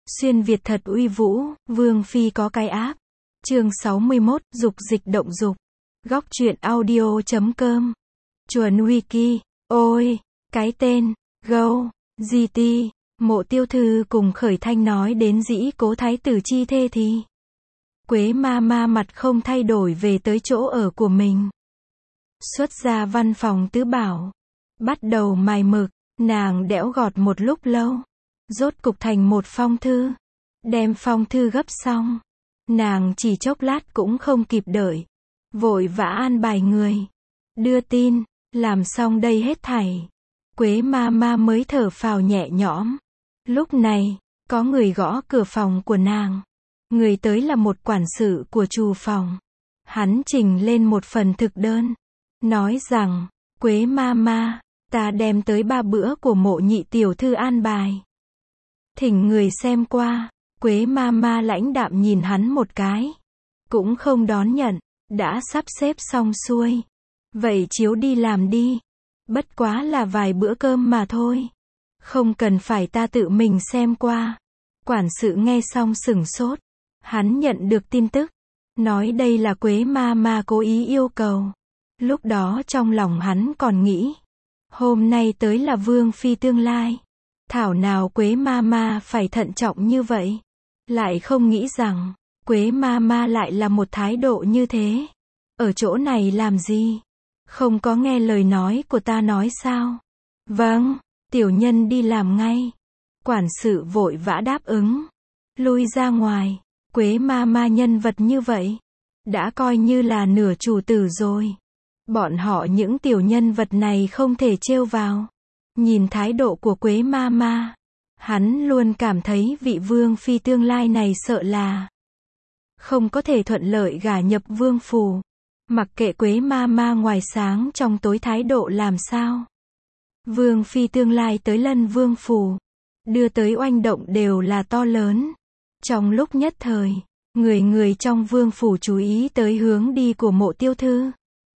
Xuyên Việt thật uy vũ, Vương Phi có cái áp. Chương 61, dục dịch động dục. Góc truyện audio.com. Chuẩn Wiki. Ôi, cái tên, Go, GT, Mộ Tiêu Thư cùng Khởi Thanh nói đến dĩ cố thái tử chi thê thì Quế ma ma mặt không thay đổi về tới chỗ ở của mình. Xuất ra văn phòng tứ bảo. Bắt đầu mài mực, nàng đẽo gọt một lúc lâu. Rốt cục thành một phong thư. Đem phong thư gấp xong. Nàng chỉ chốc lát cũng không kịp đợi. Vội vã an bài người. Đưa tin, làm xong đây hết thảy. Quế ma ma mới thở phào nhẹ nhõm. Lúc này, có người gõ cửa phòng của nàng. Người tới là một quản sự của trù phòng. Hắn trình lên một phần thực đơn. Nói rằng, Quế ma ma, ta đem tới 3 bữa của Mộ nhị tiểu thư an bài. Thỉnh người xem qua. Quế ma ma lãnh đạm nhìn hắn một cái. Cũng không đón nhận. Đã sắp xếp xong xuôi. Vậy chiếu đi làm đi. Bất quá là vài bữa cơm mà thôi. Không cần phải ta tự mình xem qua. Quản sự nghe xong sửng sốt. Hắn nhận được tin tức. Nói đây là Quế ma ma cố ý yêu cầu. Lúc đó trong lòng hắn còn nghĩ. Hôm nay tới là Vương Phi tương lai. Thảo nào Quế ma ma phải thận trọng như vậy. Lại không nghĩ rằng, Quế ma ma lại là một thái độ như thế. Ở chỗ này làm gì? Không có nghe lời nói của ta nói sao? Vâng, tiểu nhân đi làm ngay. Quản sự vội vã đáp ứng. Lui ra ngoài. Quế ma ma nhân vật như vậy. Đã coi như là nửa chủ tử rồi. Bọn họ những tiểu nhân vật này không thể trêu vào. Nhìn thái độ của Quế ma ma. Hắn luôn cảm thấy vị Vương Phi tương lai này sợ là không có thể thuận lợi gả nhập vương phủ. Mặc kệ Quế ma ma ngoài sáng trong tối thái độ làm sao. Vương Phi tương lai tới Lân Vương phủ. Đưa tới oanh động đều là to lớn. Trong lúc nhất thời, người người trong vương phủ chú ý tới hướng đi của Mộ Tiêu Thư.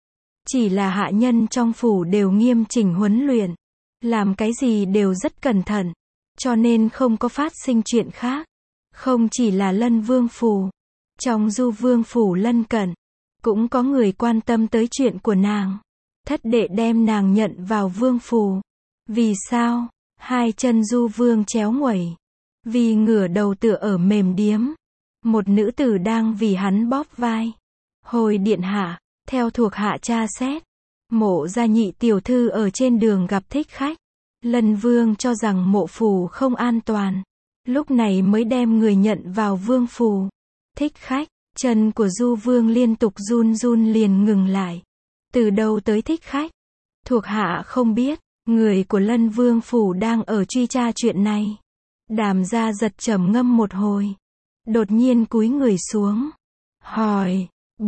Chỉ là hạ nhân trong phủ đều nghiêm chỉnh huấn luyện. Làm cái gì đều rất cẩn thận. Cho nên không có phát sinh chuyện khác. Không chỉ là Lân Vương phủ. Trong Du Vương phủ lân cận. Cũng có người quan tâm tới chuyện của nàng. Thất đệ đem nàng nhận vào vương phủ. Vì sao? Hai chân Du Vương chéo nguẩy. Vì ngửa đầu tựa ở mềm điếm. Một nữ tử đang vì hắn bóp vai. Hồi điện hạ, theo thuộc hạ tra xét. Mộ gia nhị tiểu thư ở trên đường gặp thích khách. Lân Vương cho rằng mộ phủ không an toàn. Lúc này mới đem người nhận vào vương phủ. Thích khách, chân của Du Vương liên tục run run liền ngừng lại. Từ đâu tới thích khách? Thuộc hạ không biết, người của Lân Vương phủ đang ở truy tra chuyện này. Đàm gia giật trầm ngâm một hồi. Đột nhiên cúi người xuống. Hỏi,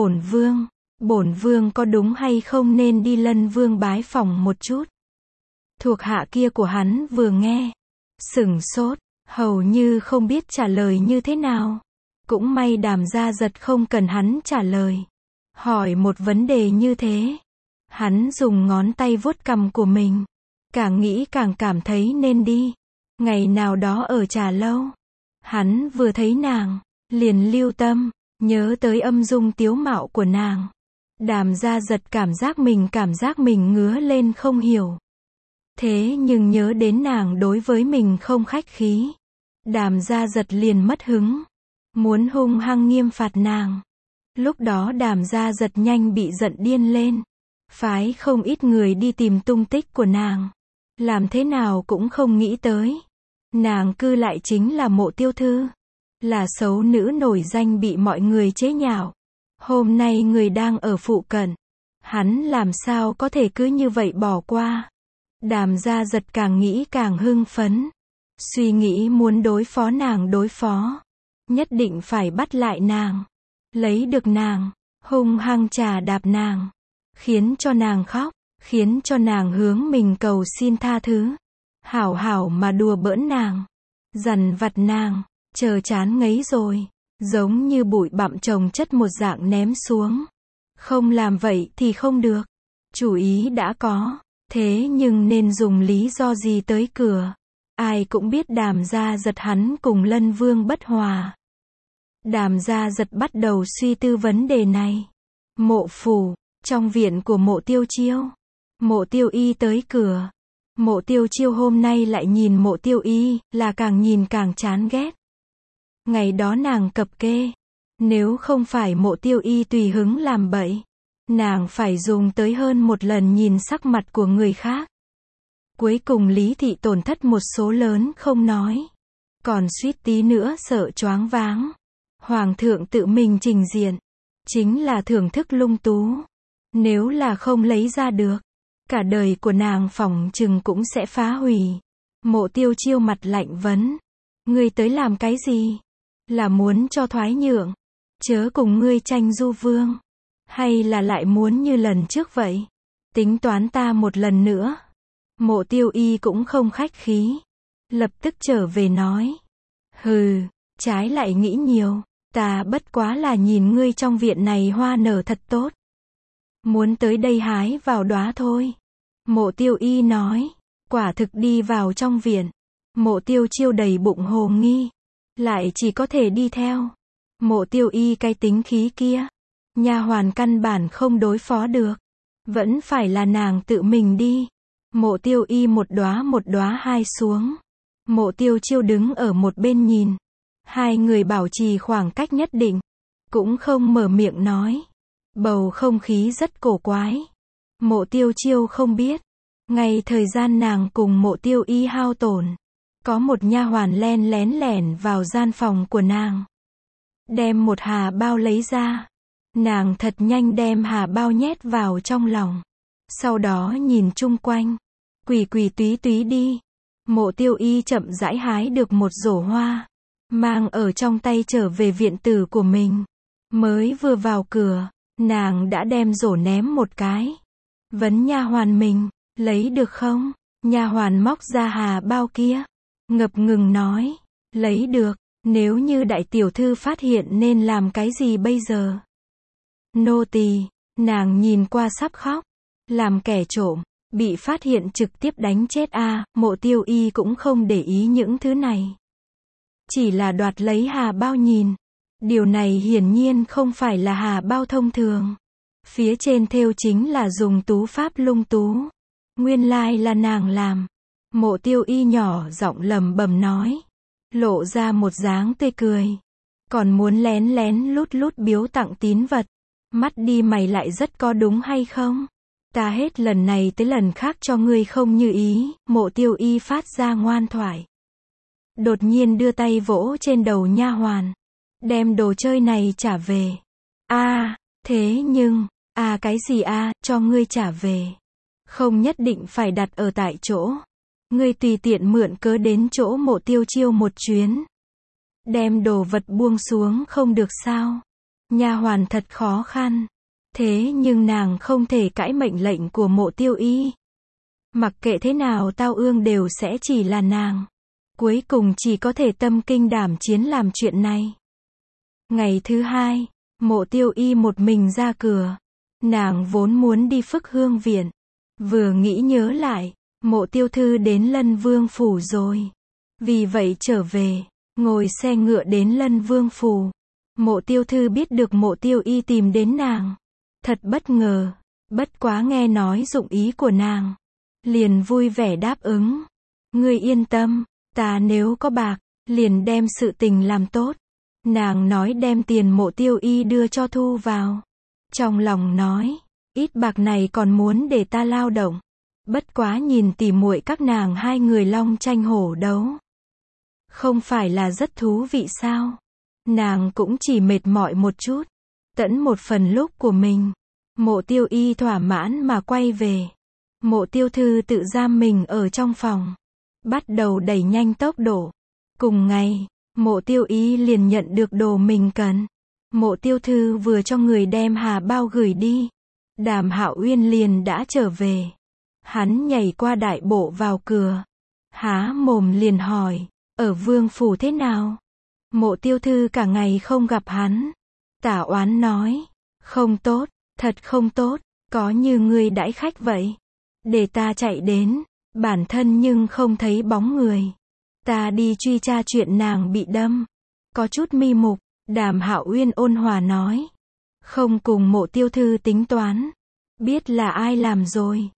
bổn vương có đúng hay không nên đi Lân Vương bái phỏng một chút? Thuộc hạ kia của hắn vừa nghe. Sửng sốt, hầu như không biết trả lời như thế nào. Cũng may Đàm gia giật không cần hắn trả lời. Hỏi một vấn đề như thế. Hắn dùng ngón tay vuốt cằm của mình. Càng nghĩ càng cảm thấy nên đi. Ngày nào đó ở trà lâu. Hắn vừa thấy nàng. Liền lưu tâm. Nhớ tới âm dung tiếu mạo của nàng. Đàm gia giật cảm giác mình ngứa lên không hiểu. Thế nhưng nhớ đến nàng đối với mình không khách khí. Đàm gia giật liền mất hứng. Muốn hung hăng nghiêm phạt nàng. Lúc đó Đàm gia giật nhanh bị giận điên lên. Phái không ít người đi tìm tung tích của nàng. Làm thế nào cũng không nghĩ tới. Nàng cư lại chính là Mộ Tiêu Thư. Là xấu nữ nổi danh bị mọi người chế nhạo. Hôm nay người đang ở phụ cận. Hắn làm sao có thể cứ như vậy bỏ qua. Đàm gia giật càng nghĩ càng hưng phấn. Suy nghĩ muốn đối phó. Nhất định phải bắt lại nàng. Lấy được nàng. Hung hăng trà đạp nàng. Khiến cho nàng khóc. Khiến cho nàng hướng mình cầu xin tha thứ. Hảo hảo mà đùa bỡn nàng. Dằn vặt nàng. Chờ chán ngấy rồi. Giống như bụi bặm chồng chất một dạng ném xuống. Không làm vậy thì không được. Chủ ý đã có. Thế nhưng nên dùng lý do gì tới cửa? Ai cũng biết Đàm Gia Giật hắn cùng Lân Vương bất hòa. Đàm Gia Giật bắt đầu suy tư vấn đề này. Mộ phủ, trong viện của Mộ Tiêu Chiêu. Mộ Tiêu Y tới cửa. Mộ Tiêu Chiêu hôm nay lại nhìn Mộ Tiêu Y, là càng nhìn càng chán ghét. Ngày đó nàng cập kê. Nếu không phải Mộ Tiêu Y tùy hứng làm bậy, nàng phải dùng tới hơn một lần nhìn sắc mặt của người khác. Cuối cùng Lý Thị tổn thất một số lớn không nói. Còn suýt tí nữa sợ choáng váng. Hoàng thượng tự mình trình diện. Chính là thưởng thức lung tú. Nếu là không lấy ra được, cả đời của nàng phỏng chừng cũng sẽ phá hủy. Mộ Tiêu Chiêu mặt lạnh vấn. Ngươi tới làm cái gì? Là muốn cho thoái nhượng? Chớ cùng ngươi tranh du vương. Hay là lại muốn như lần trước vậy? Tính toán ta một lần nữa. Mộ Tiêu Y cũng không khách khí. Lập tức trở về nói. Hừ, trái lại nghĩ nhiều. Ta bất quá là nhìn ngươi trong viện này hoa nở thật tốt. Muốn tới đây hái vào đóa thôi. Mộ Tiêu Y nói. Quả thực đi vào trong viện. Mộ Tiêu Chiêu đầy bụng hồ nghi. Lại chỉ có thể đi theo. Mộ Tiêu Y cái tính khí kia. Nha hoàn căn bản không đối phó được. Vẫn phải là nàng tự mình đi. Mộ Tiêu Y một đóa hai xuống. Mộ Tiêu Chiêu đứng ở một bên nhìn. Hai người bảo trì khoảng cách nhất định. Cũng không mở miệng nói. Bầu không khí rất cổ quái. Mộ Tiêu Chiêu không biết. Ngay thời gian nàng cùng Mộ Tiêu Y hao tổn. Có một nha hoàn len lén lẻn vào gian phòng của nàng. Đem một hà bao lấy ra. Nàng thật nhanh đem hà bao nhét vào trong lòng. Sau đó nhìn chung quanh. Quỳ quỳ túy túy đi. Mộ Tiêu Y chậm rãi hái được một rổ hoa. Mang ở trong tay trở về viện tử của mình. Mới vừa vào cửa, nàng đã đem rổ ném một cái. Vấn nha hoàn mình, lấy được không? Nha hoàn móc ra hà bao kia. Ngập ngừng nói, lấy được, nếu như đại tiểu thư phát hiện nên làm cái gì bây giờ? Nô tỳ, nàng nhìn qua sắp khóc. Làm kẻ trộm, bị phát hiện trực tiếp đánh chết a. Mộ Tiêu Y cũng không để ý những thứ này. Chỉ là đoạt lấy hà bao nhìn. Điều này hiển nhiên không phải là hà bao thông thường. Phía trên thêu chính là dùng tú pháp lung tú. Nguyên lai là nàng làm. Mộ Tiêu Y nhỏ giọng lẩm bẩm nói. Lộ ra một dáng tươi cười. Còn muốn lén lén lút lút biếu tặng tín vật. Mắt đi mày lại rất có đúng hay không? Ta hết lần này tới lần khác cho ngươi không như ý. Mộ Tiêu Y phát ra ngoan thoại. Đột nhiên đưa tay vỗ trên đầu nha hoàn. Đem đồ chơi này trả về. Thế nhưng, cái gì cho ngươi trả về. Không nhất định phải đặt ở tại chỗ. Ngươi tùy tiện mượn cớ đến chỗ Mộ Tiêu Chiêu một chuyến. Đem đồ vật buông xuống không được sao? Nha hoàn thật khó khăn. Thế nhưng nàng không thể cãi mệnh lệnh của Mộ Tiêu Y. Mặc kệ thế nào Tao Ương đều sẽ chỉ là nàng. Cuối cùng chỉ có thể tâm kinh đảm chiến làm chuyện này. Ngày thứ hai, Mộ Tiêu Y một mình ra cửa. Nàng vốn muốn đi Phức Hương viện. Vừa nghĩ nhớ lại, Mộ Tiêu Thư đến Lân Vương phủ rồi. Vì vậy trở về, ngồi xe ngựa đến Lân Vương phủ. Mộ Tiêu Thư biết được Mộ Tiêu Y tìm đến nàng. Thật bất ngờ, bất quá nghe nói dụng ý của nàng. Liền vui vẻ đáp ứng. Ngươi yên tâm, ta nếu có bạc, liền đem sự tình làm tốt. Nàng nói đem tiền Mộ Tiêu Y đưa cho thu vào. Trong lòng nói, ít bạc này còn muốn để ta lao động. Bất quá nhìn tỉ muội các nàng hai người long tranh hổ đấu. Không phải là rất thú vị sao? Nàng cũng chỉ mệt mỏi một chút. Tẫn một phần lúc của mình. Mộ Tiêu Y thỏa mãn mà quay về. Mộ Tiêu Thư tự giam mình ở trong phòng. Bắt đầu đẩy nhanh tốc độ. Cùng ngày, Mộ Tiêu Y liền nhận được đồ mình cần. Mộ Tiêu Thư vừa cho người đem hà bao gửi đi. Đàm Hạo Uyên liền đã trở về. Hắn nhảy qua đại bộ vào cửa. Há mồm liền hỏi, ở vương phủ thế nào? Mộ Tiêu Thư cả ngày không gặp hắn. Tả Oán nói, không tốt, thật không tốt, có như ngươi đãi khách vậy. Để ta chạy đến, bản thân nhưng không thấy bóng người. Ta đi truy tra chuyện nàng bị đâm. Có chút mi mục, Đàm Hạo Uyên ôn hòa nói. Không cùng Mộ Tiêu Thư tính toán. Biết là ai làm rồi.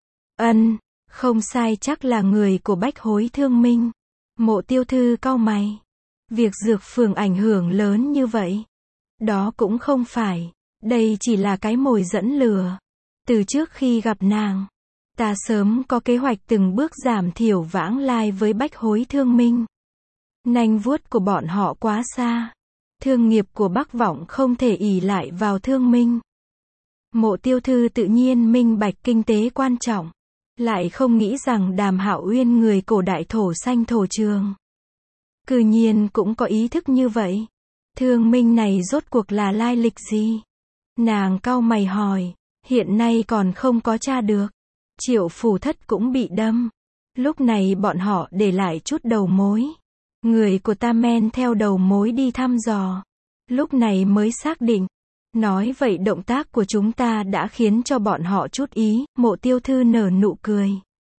Không sai, chắc là người của Bách Hối Thương Minh. Mộ Tiêu Thư cau mày. Việc dược phường ảnh hưởng lớn như vậy. Đó cũng không phải. Đây chỉ là cái mồi dẫn lừa. Từ trước khi gặp nàng, ta sớm có kế hoạch từng bước giảm thiểu vãng lai với Bách Hối Thương Minh. Nanh vuốt của bọn họ quá xa. Thương nghiệp của Bắc Vọng không thể ỷ lại vào Thương Minh. Mộ Tiêu Thư tự nhiên minh bạch kinh tế quan trọng. Lại không nghĩ rằng Đàm Hạo Uyên người cổ đại thổ xanh thổ trường. Cư nhiên cũng có ý thức như vậy. Thương Minh này rốt cuộc là lai lịch gì? Nàng cau mày hỏi. Hiện nay còn không có tra được. Triệu Phủ Thất cũng bị đâm. Lúc này bọn họ để lại chút đầu mối. Người của ta men theo đầu mối đi thăm dò. Lúc này mới xác định. Nói vậy động tác của chúng ta đã khiến cho bọn họ chút ý. Mộ Tiêu Thư nở nụ cười.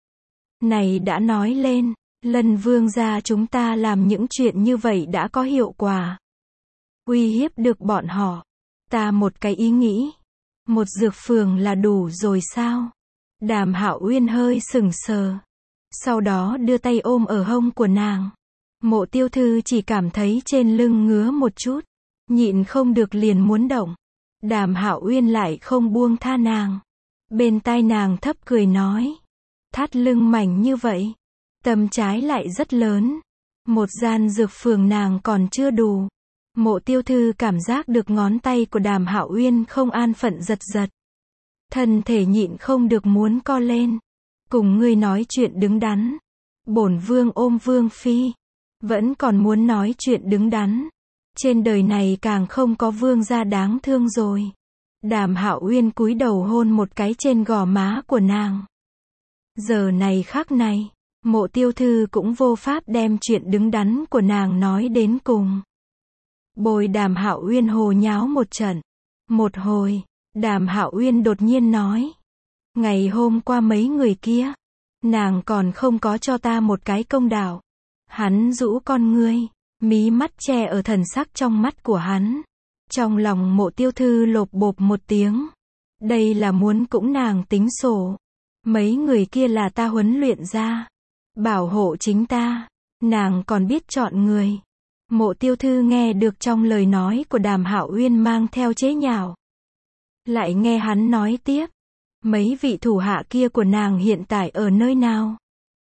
Này đã nói lên. Lân Vương gia chúng ta làm những chuyện như vậy đã có hiệu quả. Uy hiếp được bọn họ. Ta một cái ý nghĩ. Một dược phường là đủ rồi sao? Đàm Hạo Uyên hơi sững sờ. Sau đó đưa tay ôm ở hông của nàng. Mộ Tiêu Thư chỉ cảm thấy trên lưng ngứa một chút. Nhịn không được liền muốn động. Đàm Hạo Uyên lại không buông tha nàng. Bên tai nàng thấp cười nói. Thắt lưng mảnh như vậy. Tâm trái lại rất lớn. Một gian dược phường nàng còn chưa đủ. Mộ Tiêu Thư cảm giác được ngón tay của Đàm Hạo Uyên không an phận giật giật. Thân thể nhịn không được muốn co lên. Cùng ngươi nói chuyện đứng đắn. Bổn vương ôm vương phi. Vẫn còn muốn nói chuyện đứng đắn. Trên đời này càng không có vương gia đáng thương rồi. Đàm Hạo Uyên cúi đầu hôn một cái trên gò má của nàng. Giờ này khắc này, Mộ Tiêu Thư cũng vô pháp đem chuyện đứng đắn của nàng nói đến cùng. Bồi Đàm Hạo Uyên hồ nháo một trận. Một hồi, Đàm Hạo Uyên đột nhiên nói. Ngày hôm qua mấy người kia, nàng còn không có cho ta một cái công đạo. Hắn rũ con ngươi, mí mắt che ở thần sắc trong mắt của hắn. Trong lòng Mộ Tiêu Thư lộp bộp một tiếng. Đây là muốn cũng nàng tính sổ. Mấy người kia là ta huấn luyện ra. Bảo hộ chính ta. Nàng còn biết chọn người. Mộ Tiêu Thư nghe được trong lời nói của Đàm Hạo Uyên mang theo chế nhạo. Lại nghe hắn nói tiếp. Mấy vị thủ hạ kia của nàng hiện tại ở nơi nào?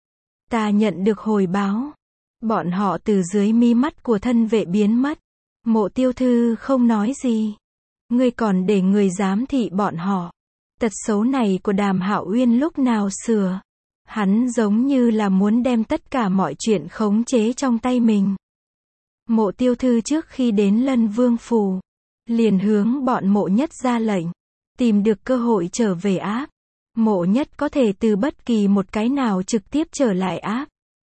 Ta nhận được hồi báo. Bọn họ từ dưới mí mắt của thân vệ biến mất. Mộ Tiêu Thư không nói gì. Ngươi còn để người giám thị bọn họ. Tật xấu này của Đàm Hạo Uyên lúc nào sửa? Hắn giống như là muốn đem tất cả mọi chuyện khống chế trong tay mình. Mộ Tiêu Thư trước khi đến Lân Vương phủ, liền hướng bọn Mộ Nhất ra lệnh, tìm được cơ hội trở về áp. Mộ Nhất có thể từ bất kỳ một cái nào trực tiếp trở lại áp.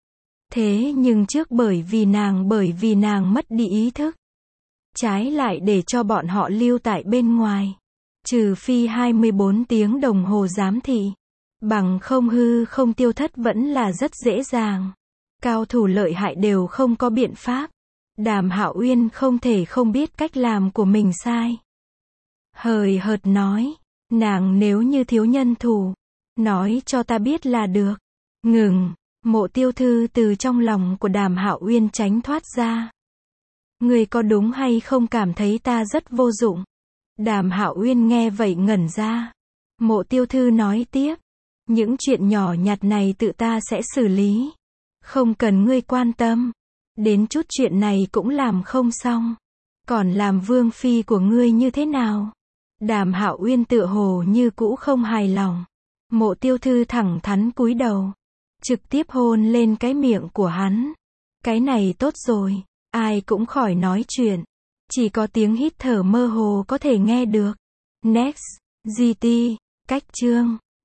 Thế nhưng trước bởi vì nàng mất đi ý thức, trái lại để cho bọn họ lưu tại bên ngoài. Trừ phi 24 tiếng đồng hồ giám thị, bằng không hư không tiêu thất vẫn là rất dễ dàng. Cao thủ lợi hại đều không có biện pháp. Đàm Hạo Uyên không thể không biết cách làm của mình sai. Hời hợt nói, nàng nếu như thiếu nhân thủ, nói cho ta biết là được. Ngừng. Mộ Tiêu Thư từ trong lòng của Đàm Hạo Uyên tránh thoát ra. Ngươi có đúng hay không cảm thấy ta rất vô dụng? Đàm Hạo Uyên nghe vậy ngẩn ra. Mộ Tiêu Thư nói tiếp. Những chuyện nhỏ nhặt này tự ta sẽ xử lý. Không cần ngươi quan tâm. Đến chút chuyện này cũng làm không xong. Còn làm vương phi của ngươi như thế nào? Đàm Hạo Uyên tựa hồ như cũ không hài lòng. Mộ Tiêu Thư thẳng thắn cúi đầu. Trực tiếp hôn lên cái miệng của hắn. Cái này tốt rồi. Ai cũng khỏi nói chuyện. Chỉ có tiếng hít thở mơ hồ có thể nghe được. Next. GT. Cách chương.